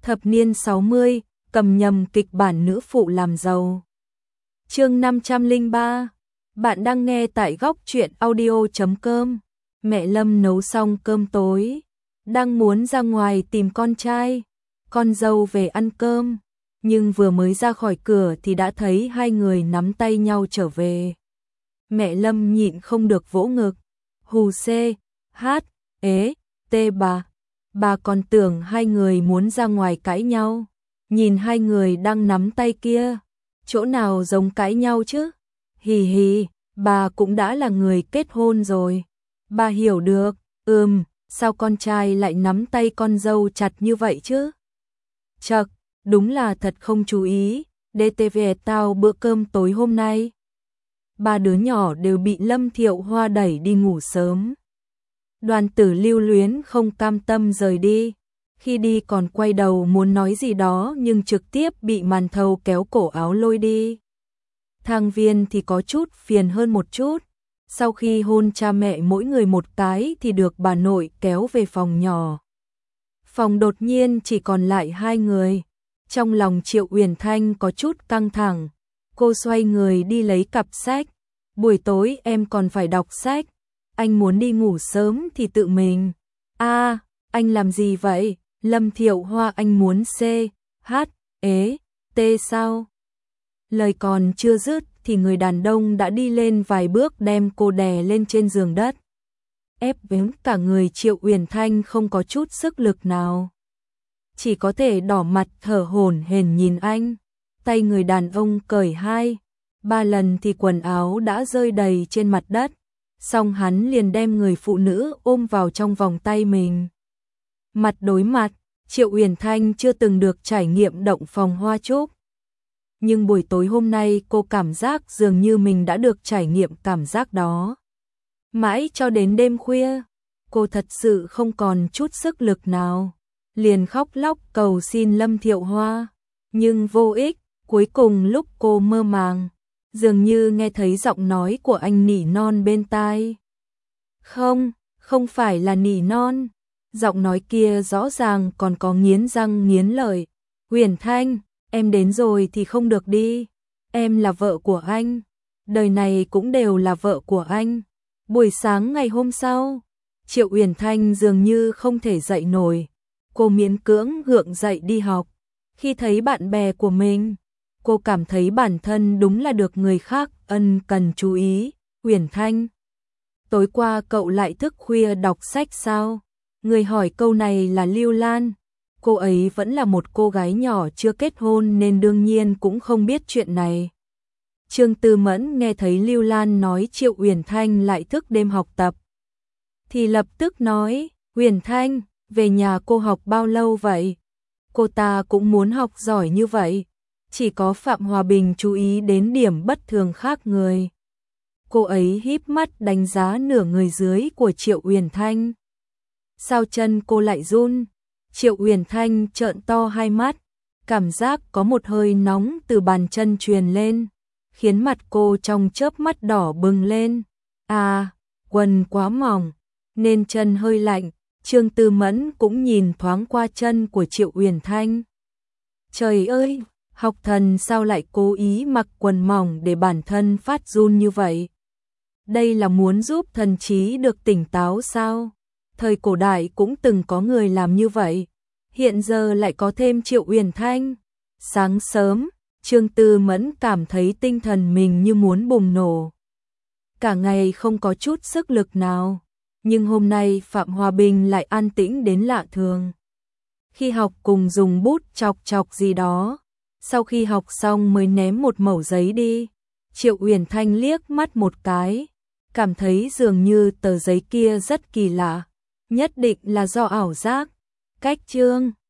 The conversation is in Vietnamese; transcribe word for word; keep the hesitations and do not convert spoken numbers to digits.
Thập niên sáu mươi, cầm nhầm kịch bản nữ phụ làm giàu. Chương năm trăm lẻ ba. Bạn đang nghe tại góc truyện audio chấm com. Mẹ Lâm nấu xong cơm tối, đang muốn ra ngoài tìm con trai, con dâu về ăn cơm, nhưng vừa mới ra khỏi cửa thì đã thấy hai người nắm tay nhau trở về. Mẹ Lâm nhịn không được vỗ ngực, hù xê, hát, ế, tê bà. Bà còn tưởng hai người muốn ra ngoài cãi nhau, nhìn hai người đang nắm tay kia, chỗ nào giống cãi nhau chứ? Hì hì, bà cũng đã là người kết hôn rồi. Bà hiểu được, ừm, sao con trai lại nắm tay con dâu chặt như vậy chứ? Chậc, đúng là thật không chú ý, đê tê vê tao bữa cơm tối hôm nay. Ba đứa nhỏ đều bị Lâm Thiệu Hoa đẩy đi ngủ sớm. Đoàn Tử lưu luyến không cam tâm rời đi, khi đi còn quay đầu muốn nói gì đó nhưng trực tiếp bị Màn Thầu kéo cổ áo lôi đi. Thang Viên thì có chút phiền hơn một chút, sau khi hôn cha mẹ mỗi người một cái thì được bà nội kéo về phòng nhỏ. Phòng đột nhiên chỉ còn lại hai người, trong lòng Triệu Uyển Thanh có chút căng thẳng, cô xoay người đi lấy cặp sách, buổi tối em còn phải đọc sách. Anh muốn đi ngủ sớm thì tự mình. A, à, anh làm gì vậy? Lâm Thiệu Hoa anh muốn C, H, ế, T sao? Lời còn chưa dứt thì người đàn ông đã đi lên vài bước đem cô đè lên trên giường đất. Ép đến cả người Triệu Uyển Thanh không có chút sức lực nào. Chỉ có thể đỏ mặt thở hổn hển nhìn anh. Tay người đàn ông cởi hai, ba lần thì quần áo đã rơi đầy trên mặt đất. Xong hắn liền đem người phụ nữ ôm vào trong vòng tay mình. Mặt đối mặt, Triệu Uyển Thanh chưa từng được trải nghiệm động phòng hoa trúc. Nhưng buổi tối hôm nay cô cảm giác dường như mình đã được trải nghiệm cảm giác đó. Mãi cho đến đêm khuya, cô thật sự không còn chút sức lực nào. Liền khóc lóc cầu xin Lâm Thiệu Hoa. Nhưng vô ích, cuối cùng lúc cô mơ màng, dường như nghe thấy giọng nói của anh nỉ non bên tai. Không, không phải là nỉ non. Giọng nói kia rõ ràng còn có nghiến răng nghiến lợi. Uyển Thanh, em đến rồi thì không được đi. Em là vợ của anh. Đời này cũng đều là vợ của anh. Buổi sáng ngày hôm sau, Triệu Uyển Thanh dường như không thể dậy nổi. Cô miễn cưỡng gượng dậy đi học. Khi thấy bạn bè của mình, cô cảm thấy bản thân đúng là được người khác ân cần chú ý. Uyển Thanh, tối qua cậu lại thức khuya đọc sách sao? Người hỏi câu này là Lưu Lan. Cô ấy vẫn là một cô gái nhỏ chưa kết hôn nên đương nhiên cũng không biết chuyện này. Trương Tư Mẫn nghe thấy Lưu Lan nói Triệu Uyển Thanh lại thức đêm học tập, thì lập tức nói, Uyển Thanh, về nhà cô học bao lâu vậy? Cô ta cũng muốn học giỏi như vậy. Chỉ có Phạm Hòa Bình chú ý đến điểm bất thường khác người. Cô ấy híp mắt đánh giá nửa người dưới của Triệu Uyển Thanh. Sao chân cô lại run? Triệu Uyển Thanh trợn to hai mắt, cảm giác có một hơi nóng từ bàn chân truyền lên, khiến mặt cô trong chớp mắt đỏ bừng lên. À, quần quá mỏng, nên chân hơi lạnh. Trương Tư Mẫn cũng nhìn thoáng qua chân của Triệu Uyển Thanh. Trời ơi, học thần sao lại cố ý mặc quần mỏng để bản thân phát run như vậy? Đây là muốn giúp thần trí được tỉnh táo sao? Thời cổ đại cũng từng có người làm như vậy, hiện giờ lại có thêm Triệu Uyển Thanh. Sáng sớm, Trương Tư Mẫn cảm thấy tinh thần mình như muốn bùng nổ. Cả ngày không có chút sức lực nào, nhưng hôm nay Phạm Hòa Bình lại an tĩnh đến lạ thường. Khi học cùng dùng bút chọc chọc gì đó, sau khi học xong mới ném một mẩu giấy đi. Triệu Uyển Thanh liếc mắt một cái, cảm thấy dường như tờ giấy kia rất kỳ lạ, nhất định là do ảo giác. Cách chương